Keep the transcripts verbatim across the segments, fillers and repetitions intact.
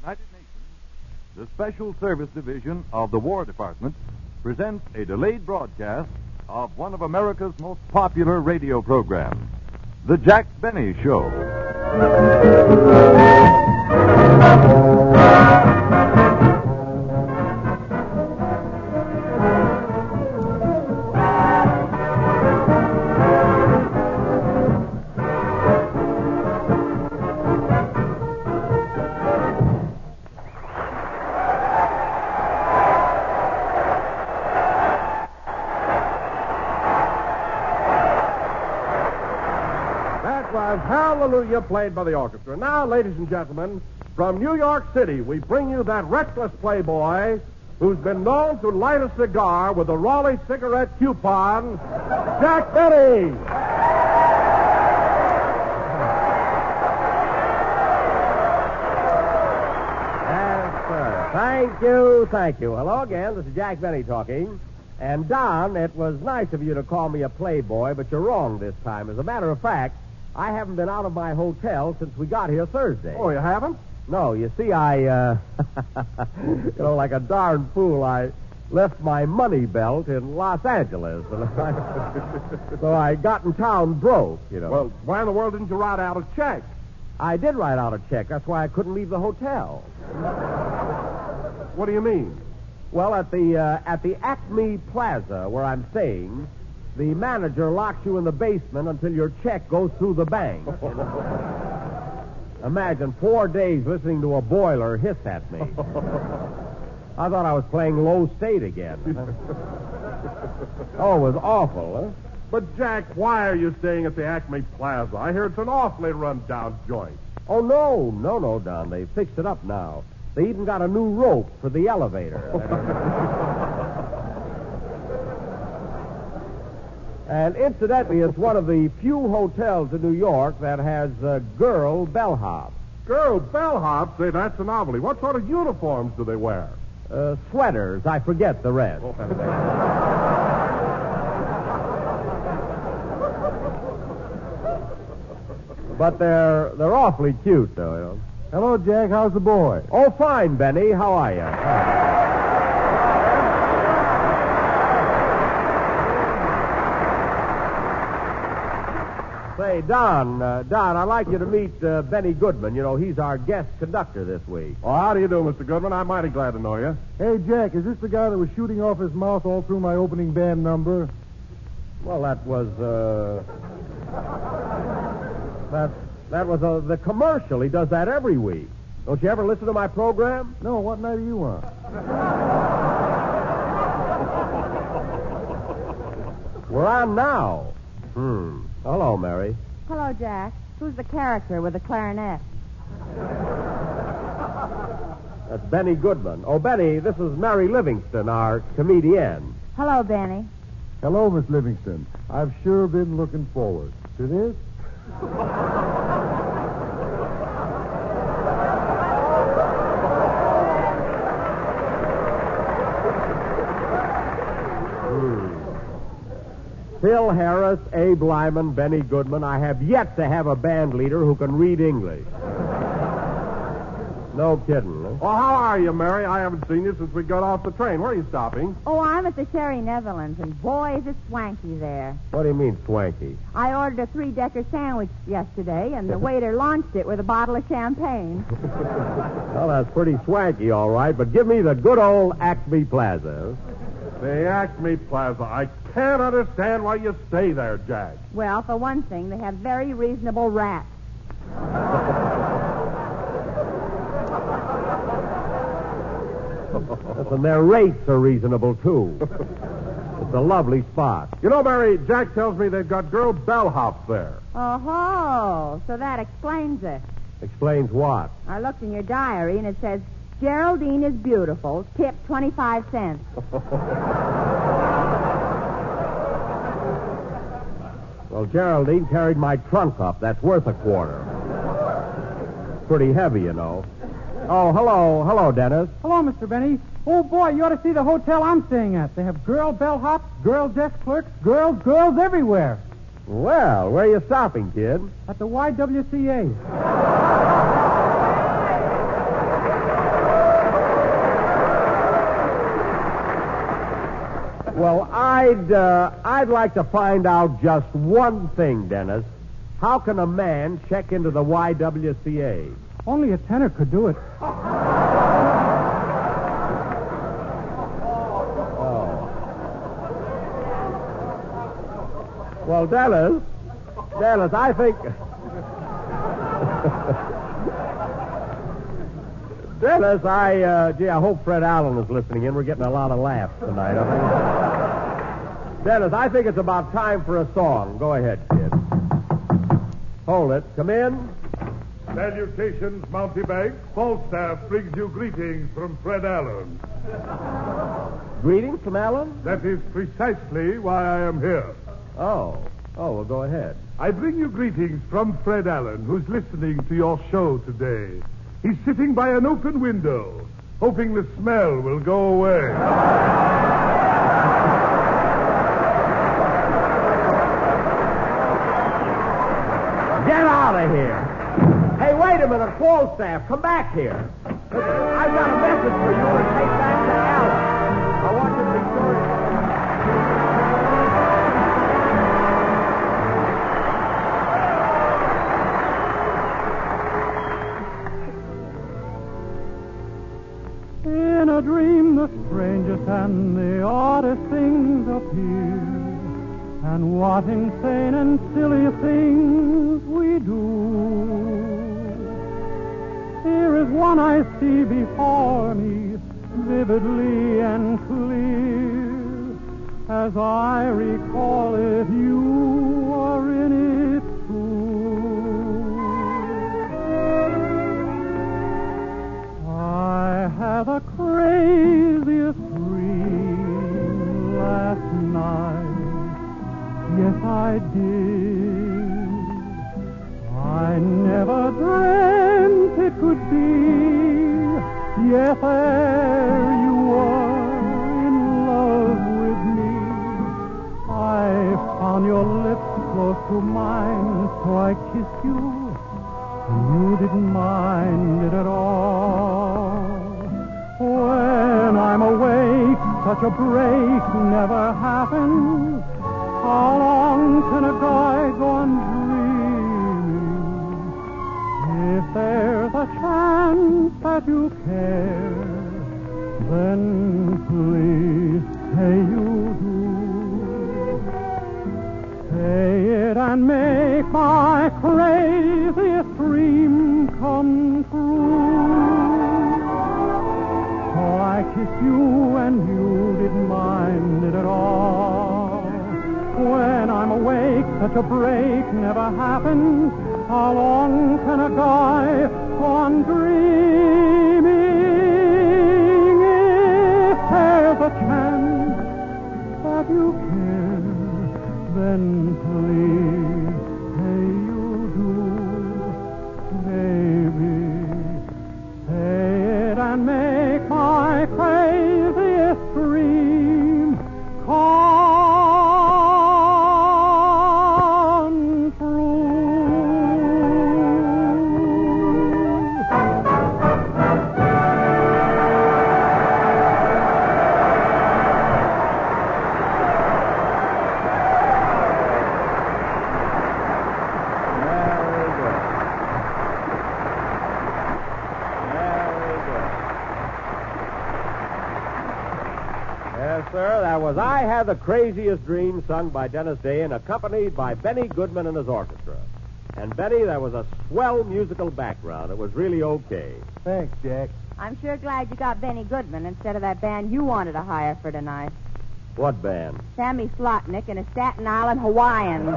United Nations, the Special Service Division of the War Department presents a delayed broadcast of one of America's most popular radio programs, The Jack Benny Show. Hallelujah, played by the orchestra. Now, ladies and gentlemen, from New York City, we bring you that reckless playboy who's been known to light a cigar with a Raleigh cigarette coupon, Jack Benny. Yes, sir. Thank you, thank you. Hello again. This is Jack Benny talking. And, Don, it was nice of you to call me a playboy, but you're wrong this time. As a matter of fact, I haven't been out of my hotel since we got here Thursday. Oh, you haven't? No, you see, I, uh, you know, like a darn fool, I left my money belt in Los Angeles. And I, so I got in town broke, you know. Well, why in the world didn't you write out a check? I did write out a check. That's why I couldn't leave the hotel. What do you mean? Well, at the, uh, at the Acme Plaza where I'm staying, the manager locks you in the basement until your check goes through the bank. Imagine four days listening to a boiler hiss at me. I thought I was playing low state again. Oh, it was awful, huh? But, Jack, why are you staying at the Acme Plaza? I hear it's an awfully run-down joint. Oh, no, no, no, Don. They fixed it up now. They even got a new rope for the elevator. And incidentally, it's one of the few hotels in New York that has uh, girl bellhops. Girl bellhops? Say, that's a novelty. What sort of uniforms do they wear? Uh, sweaters. I forget the rest. But they're they're awfully cute, though. You know? Hello, Jack. How's the boy? Oh, fine, Benny. How are you? Say, Don, uh, Don, I'd like you to meet uh, Benny Goodman. You know, he's our guest conductor this week. Oh, how do you do, Mister Goodman? I'm mighty glad to know you. Hey, Jack, is this the guy that was shooting off his mouth all through my opening band number? Well, that was, uh... That, that was uh, the commercial. He does that every week. Don't you ever listen to my program? No, what night are you on? We're on now. Hmm. Hello, Mary. Hello, Jack. Who's the character with the clarinet? That's Benny Goodman. Oh, Benny, this is Mary Livingston, our comedienne. Hello, Benny. Hello, Miss Livingston. I've sure been looking forward to this. Phil Harris, Abe Lyman, Benny Goodman. I have yet to have a band leader who can read English. No kidding, huh? Well, how are you, Mary? I haven't seen you since we got off the train. Where are you stopping? Oh, I'm at the Sherry Netherlands, and boy, is it swanky there. What do you mean, swanky? I ordered a three-decker sandwich yesterday, and the waiter launched it with a bottle of champagne. Well, that's pretty swanky, all right, but give me the good old Acme Plaza. The Acme Plaza. I can't understand why you stay there, Jack. Well, for one thing, they have very reasonable rats. And their rates are reasonable, too. It's a lovely spot. You know, Mary, Jack tells me they've got girl bellhops there. Oh-ho, so that explains it. Explains what? I looked in your diary, and it says, Geraldine is beautiful, tip twenty-five cents. Well, Geraldine carried my trunk up. That's worth a quarter. Pretty heavy, you know. Oh, hello. Hello, Dennis. Hello, Mister Benny. Oh, boy, you ought to see the hotel I'm staying at. They have girl bellhops, girl desk clerks, girls, girls everywhere. Well, where are you stopping, kid? At the Y W C A. I'd, uh, I'd like to find out just one thing, Dennis. How can a man check into the Y W C A? Only a tenor could do it. Well, Dennis, Dennis, I think... Dennis, I, uh, gee, I hope Fred Allen is listening in. We're getting a lot of laughs tonight. I think. Dennis, I think it's about time for a song. Go ahead, kid. Hold it. Come in. Salutations, Mountebank. Falstaff brings you greetings from Fred Allen. Greetings from Allen? That is precisely why I am here. Oh. Oh, well, go ahead. I bring you greetings from Fred Allen, who's listening to your show today. He's sitting by an open window, hoping the smell will go away. Get out of here. Hey, wait a minute, Falstaff, come back here. I've got a message for you to take back to Allen. I want you to be sure to... In a dream, the strangest and the oddest things appear. And what insane and silly things we do. Here is one I see before me, vividly and clear. As I recall it, you are in it too. I had the craziest dream last night. Yes, I did. I never dreamt it could be. Yes, there you were in love with me. I found your lips close to mine, so I kissed you. You didn't mind it at all. When I'm awake, such a break never happens. How long can a guy go on dreaming? If there's a chance that you care, then please say you do. Say it and make my craziest dream come true. So I kissed you and you didn't mind it at all. When I'm awake, such a break never happens. How long can a guy go on dreaming? If there's a chance that you care, then please say you do. Baby, say it and make my craziest dream come. Was I Had the Craziest Dream, sung by Dennis Day and accompanied by Benny Goodman and his orchestra. And Benny, that was a swell musical background. It was really okay. Thanks, Jack. I'm sure glad you got Benny Goodman instead of that band you wanted to hire for tonight. What band? Sammy Slotnick and his Staten Island Hawaiians.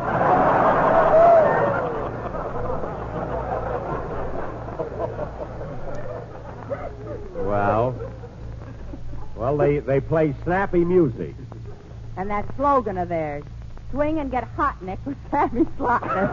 Well, well, they, they play snappy music. And that slogan of theirs, swing and get hot, Nick, with Sammy Slotnick.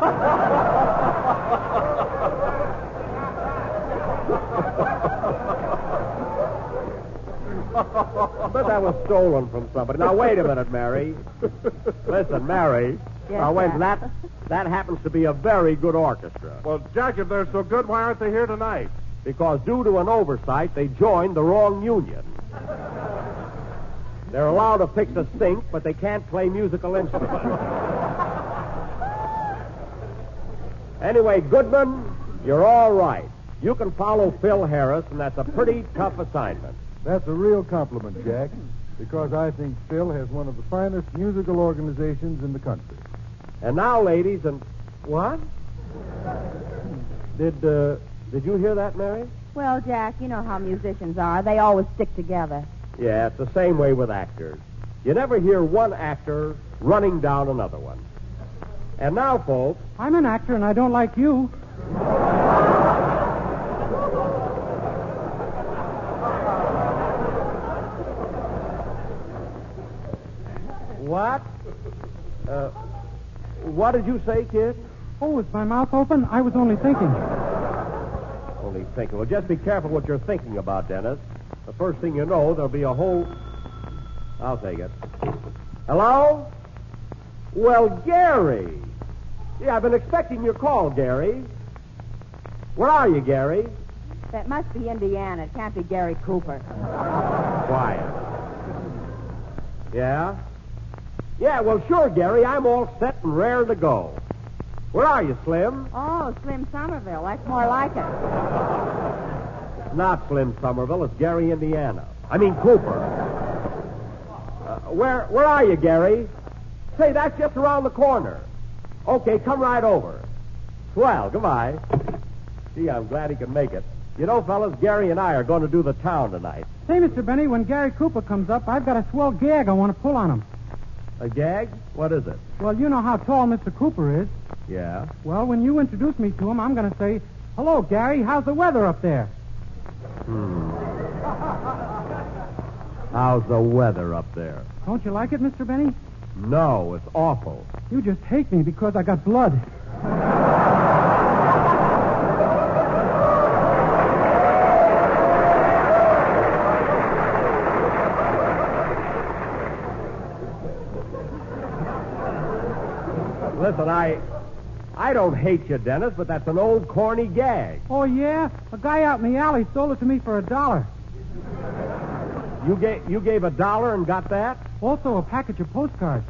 But that was stolen from somebody. Now, wait a minute, Mary. Listen, Mary. Yes, now, wait, sir. that, that happens to be a very good orchestra. Well, Jack, if they're so good, why aren't they here tonight? Because due to an oversight, they joined the wrong union. They're allowed to fix a sink, but they can't play musical instruments. Anyway, Goodman, you're all right. You can follow Phil Harris, and that's a pretty tough assignment. That's a real compliment, Jack, because I think Phil has one of the finest musical organizations in the country. And now, ladies, and what? Did uh, did you hear that, Mary? Well, Jack, you know how musicians are. They always stick together. Yeah, it's the same way with actors. You never hear one actor running down another one. And now, folks... I'm an actor, and I don't like you. What? Uh, what did you say, kid? Oh, was my mouth open? I was only thinking. Only thinking. Well, just be careful what you're thinking about, Dennis. The first thing you know, there'll be a whole... I'll take it. Hello? Well, Gary. Yeah, I've been expecting your call, Gary. Where are you, Gary? That must be Indiana. It can't be Gary Cooper. Quiet. Yeah? Yeah, well, sure, Gary. I'm all set and raring to go. Where are you, Slim? Oh, Slim Somerville. That's more like it. It's not Slim Somerville. It's Gary, Indiana. I mean, Cooper. Uh, where, where are you, Gary? Say, that's just around the corner. Okay, come right over. Swell, goodbye. Gee, I'm glad he could make it. You know, fellas, Gary and I are going to do the town tonight. Say, Mister Benny, when Gary Cooper comes up, I've got a swell gag I want to pull on him. A gag? What is it? Well, you know how tall Mister Cooper is. Yeah? Well, when you introduce me to him, I'm going to say, hello, Gary, how's the weather up there? Hmm. How's the weather up there? Don't you like it, Mister Benny? No, it's awful. You just hate me because I got blood. Listen, I... I don't hate you, Dennis, but that's an old corny gag. Oh, yeah? A guy out in the alley sold it to me for a dollar. You gave you gave a dollar and got that? Also a package of postcards.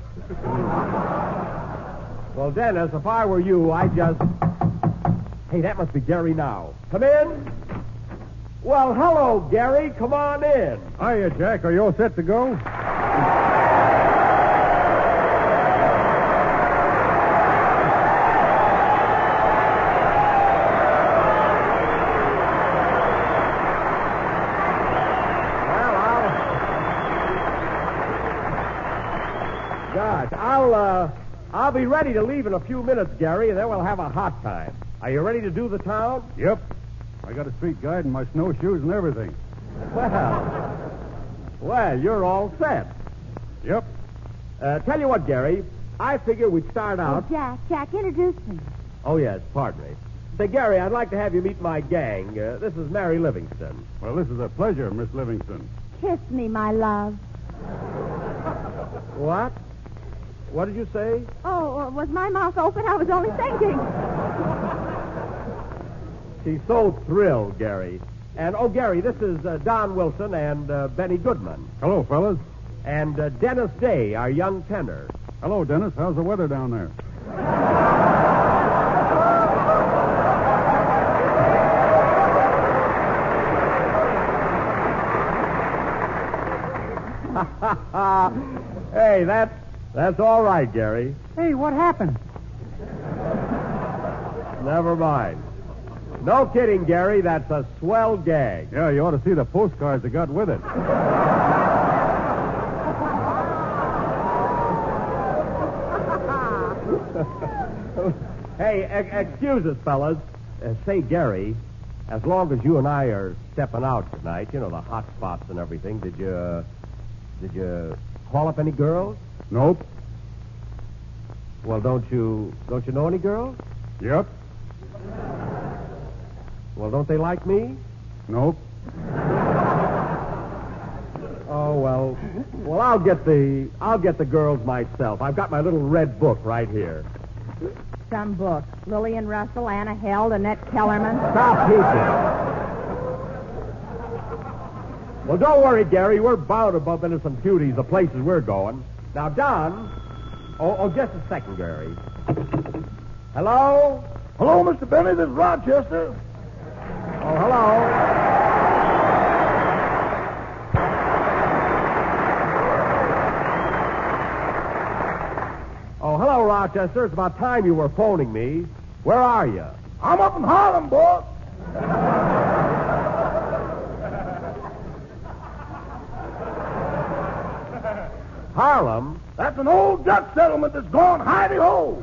Well, Dennis, if I were you, I'd just... Hey, that must be Gary now. Come in. Well, hello, Gary. Come on in. Hiya, Jack. Are you all set to go? Gosh, I'll, uh, I'll be ready to leave in a few minutes, Gary, and then we'll have a hot time. Are you ready to do the town? Yep. I got a street guide and my snowshoes and everything. Well, well, you're all set. Yep. Uh, tell you what, Gary, I figure we'd start Oh, out... Jack, Jack, introduce me. Oh, yes, pardon me. Say, Gary, I'd like to have you meet my gang. Uh, this is Mary Livingston. Well, this is a pleasure, Miss Livingston. Kiss me, my love. What? What did you say? Oh, uh, was my mouth open? I was only thinking. She's so thrilled, Gary. And, oh, Gary, this is uh, Don Wilson and uh, Benny Goodman. Hello, fellas. And uh, Dennis Day, our young tenor. Hello, Dennis. How's the weather down there? Hey, that's, that's all right, Gary. Hey, what happened? Never mind. No kidding, Gary. That's a swell gag. Yeah, you ought to see the postcards that got with it. Hey, e- excuse us, fellas. Uh, say, Gary, as long as you and I are stepping out tonight, you know, the hot spots and everything, did you, uh, did you call up any girls? Nope. Well, don't you, don't you know any girls? Yep. Well, don't they like me? Nope. Oh, well, well, I'll get the, I'll get the girls myself. I've got my little red book right here. Some book. Lillian Russell, Anna Held, Annette Kellerman. Stop teaching. Well, don't worry, Gary. We're bound to bump into some cuties the places we're going. Now, Don. Oh, oh, just a second, Gary. Hello? Hello, Mister Benny. This is Rochester. Oh, hello. Oh, hello, Rochester. It's about time you were phoning me. Where are you? I'm up in Harlem, boss. Harlem? That's an old Dutch settlement that's gone hidey-ho.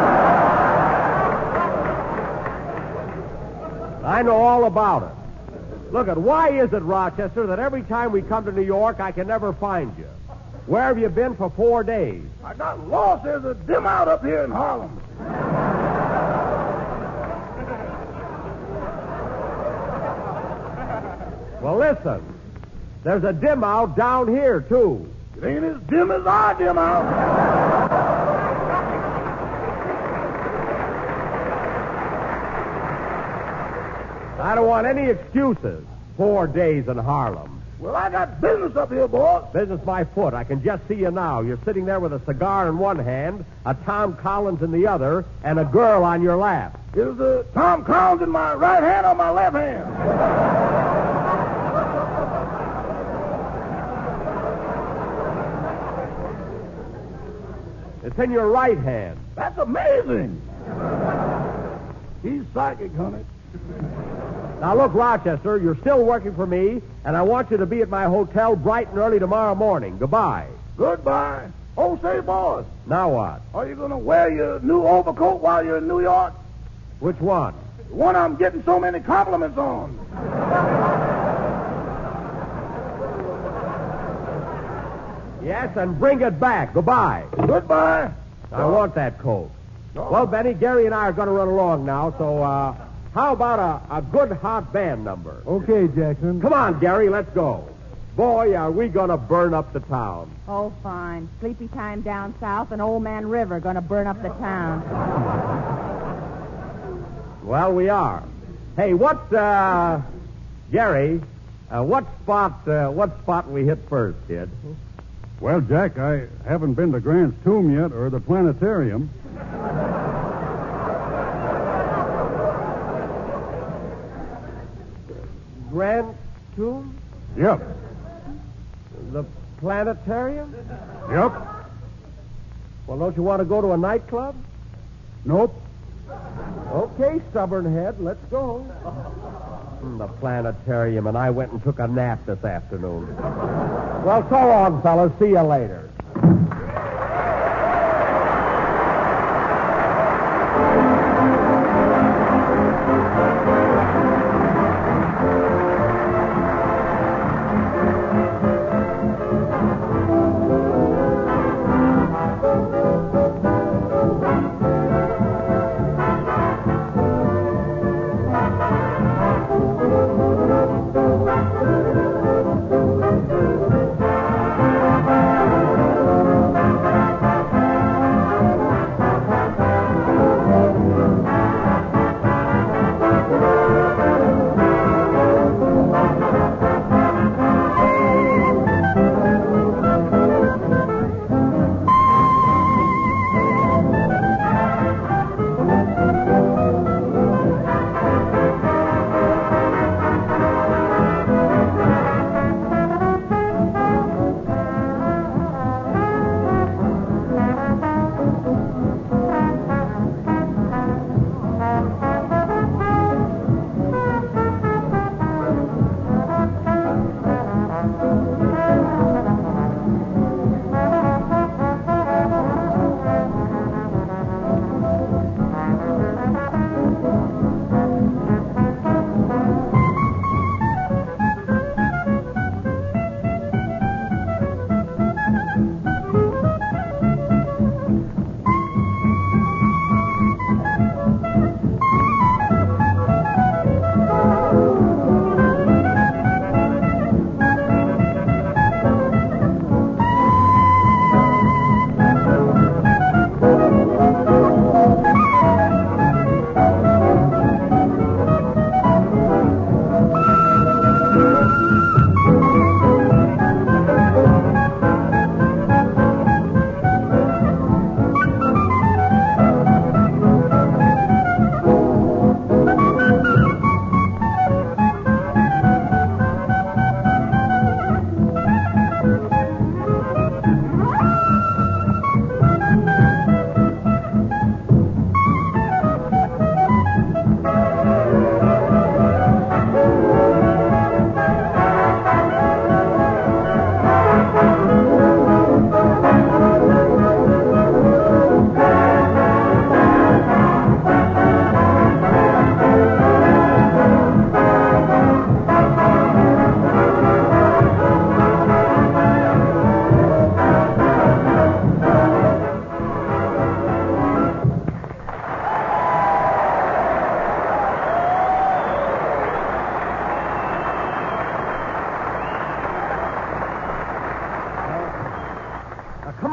I know all about it. Look, at why is it, Rochester, that every time we come to New York, I can never find you? Where have you been for four days? I got lost. There's a dim out up here in Harlem. Well, listen. There's a dim out down here, too. It ain't as dim as our dim out. I don't want any excuses. Four days in Harlem. Well, I got business up here, boss. Business by foot. I can just see you now. You're sitting there with a cigar in one hand, a Tom Collins in the other, and a girl on your lap. Is the Tom Collins in my right hand or my left hand? It's in your right hand. That's amazing. He's psychic, honey. Now, look, Rochester, you're still working for me, and I want you to be at my hotel bright and early tomorrow morning. Goodbye. Goodbye. Oh, say, boss. Now what? Are you going to wear your new overcoat while you're in New York? Which one? The one I'm getting so many compliments on. Yes, and bring it back. Goodbye. Goodbye. I want that coat. No. Well, Benny, Gary and I are going to run along now, so uh, how about a, a good hot band number? Okay, Jackson. Come on, Gary, let's go. Boy, are we going to burn up the town. Oh, fine. Sleepy time down south and Old Man River going to burn up the town. Well, we are. Hey, what, uh, Gary, uh, what spot, uh, what spot we hit first, kid? Well, Jack, I haven't been to Grant's Tomb yet or the planetarium. Grand Tomb? Yep. The planetarium? Yep. Well, don't you want to go to a nightclub? Nope. Okay, stubborn head, let's go. Hmm, the planetarium, and I went and took a nap this afternoon. Well, so long, fellas. See you later.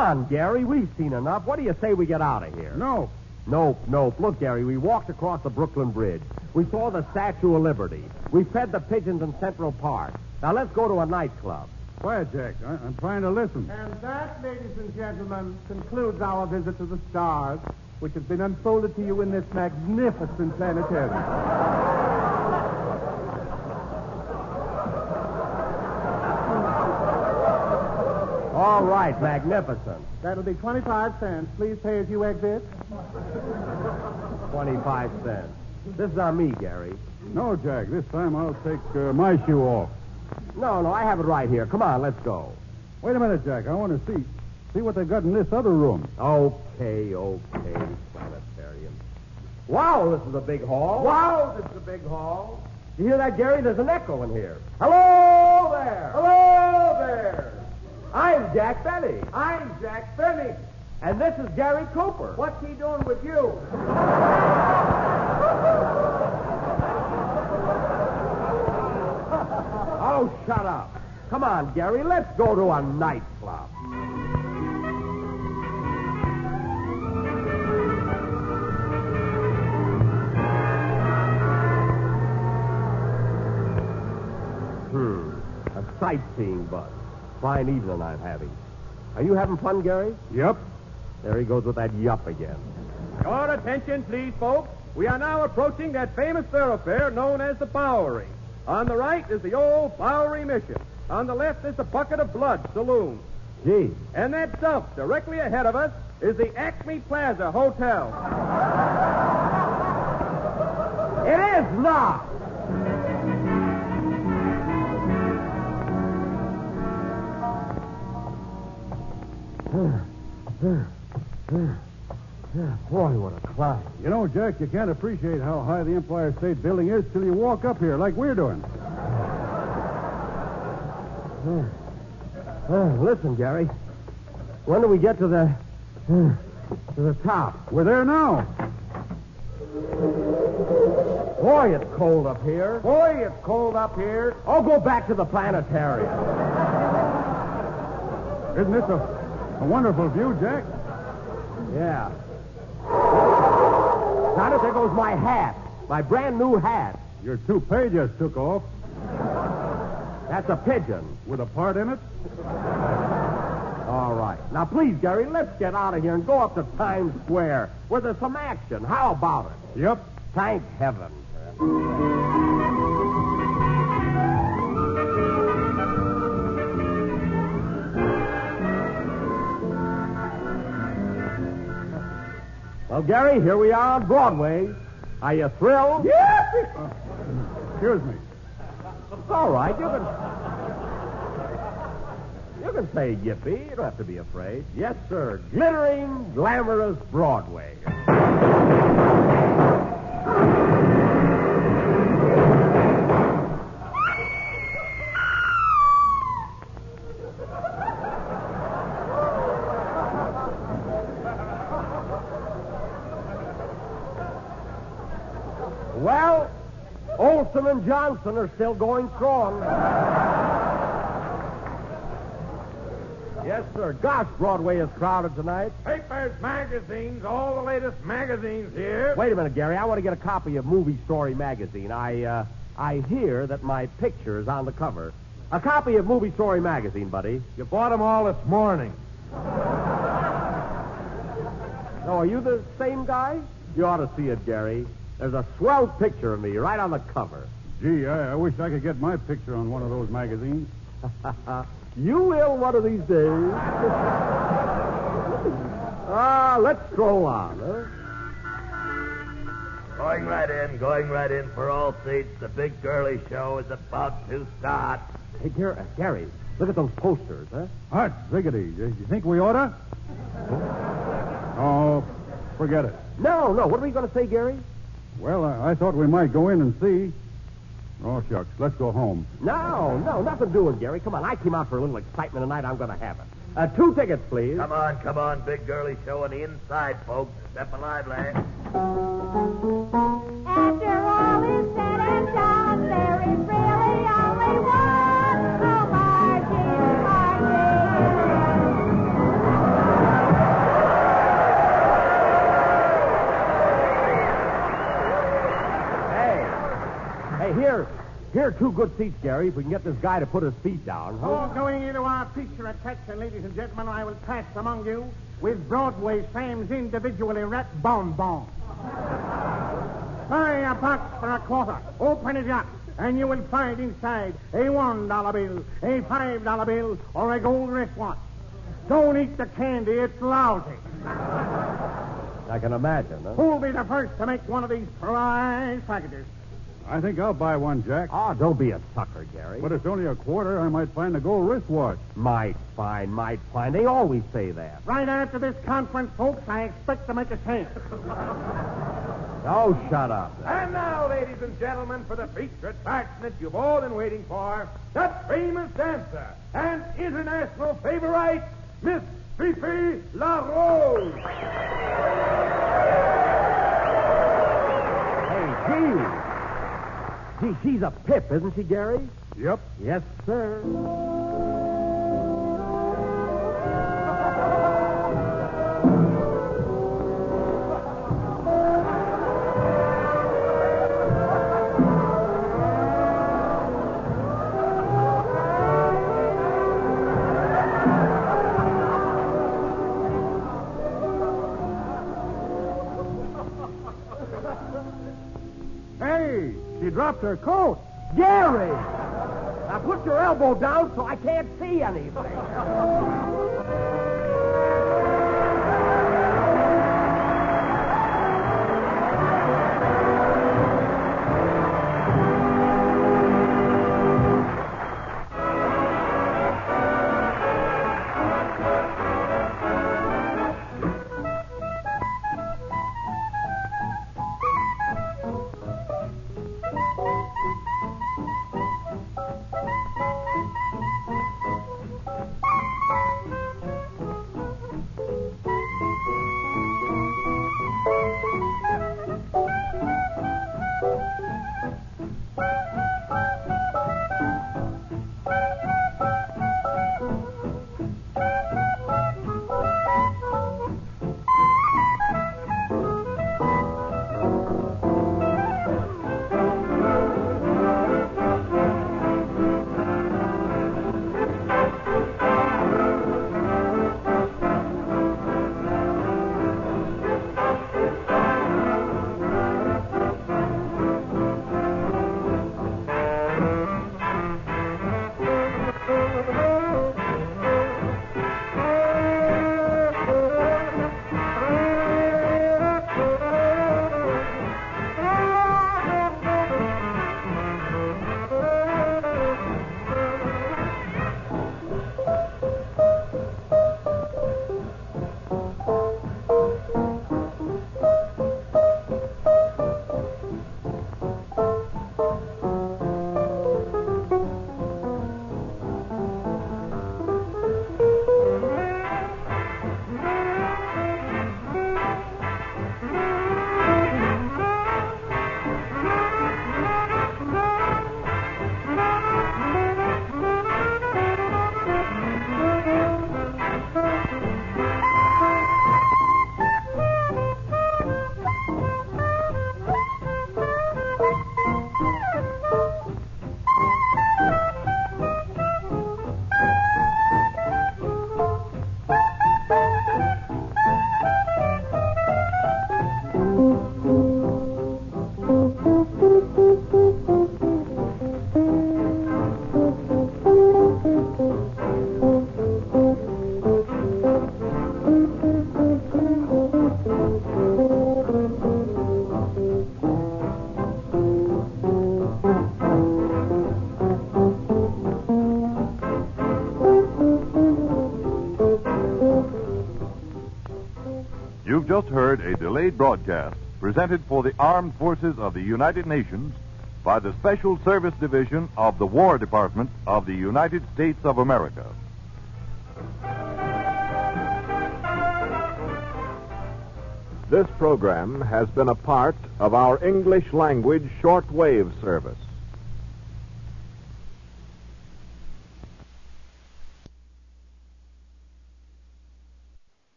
on, Gary. We've seen enough. What do you say we get out of here? No. Nope, nope. Look, Gary, we walked across the Brooklyn Bridge. We saw the Statue of Liberty. We fed the pigeons in Central Park. Now let's go to a nightclub. Quiet, Jack. I- I'm trying to listen. And that, ladies and gentlemen, concludes our visit to the stars, which has been unfolded to you in this magnificent planetarium. All right, magnificent. That'll be twenty-five cents. Please pay as you exit. twenty-five cents. This is on me, Gary. No, Jack. This time I'll take uh, my shoe off. No, no, I have it right here. Come on, let's go. Wait a minute, Jack. I want to see see what they got in this other room. Okay, okay, planetarium. Wow, this is a big hall. Wow, this is a big hall. You hear that, Gary? There's an echo in here. Hello there. Hello there. I'm Jack Benny. I'm Jack Benny. And this is Gary Cooper. What's he doing with you? Oh, shut up. Come on, Gary, let's go to a nightclub. Hmm. A sightseeing bus. Fine evening I'm having. Are you having fun, Gary? Yep. There he goes with that yup again. Your attention, please, folks. We are now approaching that famous thoroughfare known as the Bowery. On the right is the old Bowery Mission. On the left is the Bucket of Blood Saloon. Gee. And that dump directly ahead of us is the Acme Plaza Hotel. It is not. Boy, what a climb. You know, Jack, you can't appreciate how high the Empire State Building is till you walk up here like we're doing. Oh, listen, Gary. When do we get to the to the top? We're there now. Boy, it's cold up here. Boy, it's cold up here. Oh, go back to the planetarium. Isn't this a, a wonderful view, Jack? Yeah. Now, there goes my hat. My brand new hat. Your toupee just took off. That's a pigeon. With a part in it? All right. Now, please, Gary, let's get out of here and go up to Times Square where there's some action. How about it? Yep. Thank heaven. Well, Gary, here we are on Broadway. Are you thrilled? Yes. Uh, excuse me. It's all right. You can... You can say yippee. You don't have to be afraid. Yes, sir. Glittering, glamorous Broadway. Well, Olson and Johnson are still going strong. Yes, sir. Gosh, Broadway is crowded tonight. Papers, magazines, all the latest magazines here. Wait a minute, Gary. I want to get a copy of Movie Story magazine. I, uh, I hear that my picture is on the cover. A copy of Movie Story magazine, buddy. You bought them all this morning. Oh, are you the same guy? You ought to see it, Gary. There's a swell picture of me right on the cover. Gee, I, I wish I could get my picture on one of those magazines. You will one of these days. Ah, let's stroll on, huh? Going right in, going right in for all seats. The big girly show is about to start. Hey, Gary, uh, Gary, look at those posters, huh? Hot ziggity. You you think we oughta? Oh, forget it. No, no. What are we going to say, Gary? Well, I, I thought we might go in and see. Oh, shucks. Let's go home. No, no, nothing doing, Gary. Come on, I came out for a little excitement tonight. I'm going to have it. Uh, two tickets, please. Come on, come on, big girly show on the inside, folks. Step lively. After all is said and done, there is really only one. Oh, Margie, Margie. Here are two good seats, Gary, if we can get this guy to put his feet down. Huh? All going into our feature attraction, ladies and gentlemen, I will pass among you with Broadway's fame's individually wrapped bonbon. Buy a box for a quarter. Open it up, and you will find inside a one dollar bill, a five dollar bill, or a gold wristwatch. Don't eat the candy. It's lousy. I can imagine, huh? Who'll be the first to make one of these prize packages? I think I'll buy one, Jack. Ah, don't be a sucker, Gary. But it's only a quarter. I might find a gold wristwatch. Might find, might find. They always say that. Right after this conference, folks, I expect to make a change. Oh, shut up. And now, ladies and gentlemen, for the feature attraction that you've all been waiting for, that famous dancer and international favorite, Miss Fifi LaRose. Hey, gee. Gee, she's a pip, isn't she, Gary? Yep. Yes, sir. Hey, she dropped her coat. Gary! Now put your elbow down so I can't see anything. You've just heard a delayed broadcast presented for the Armed Forces of the United Nations by the Special Service Division of the War Department of the United States of America. This program has been a part of our English language shortwave service.